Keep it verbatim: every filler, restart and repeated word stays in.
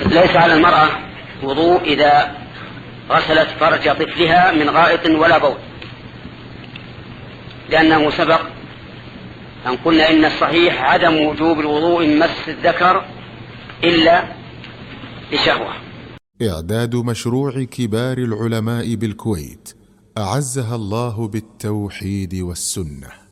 ليس على المرأة وضوء إذا غسلت فرج طفلها من غائط ولا بول، لأنه سبق أن قلنا إن الصحيح عدم وجوب الوضوء من مس الذكر إلا لشهوة. إعداد مشروع كبار العلماء بالكويت أعزها الله بالتوحيد والسنة.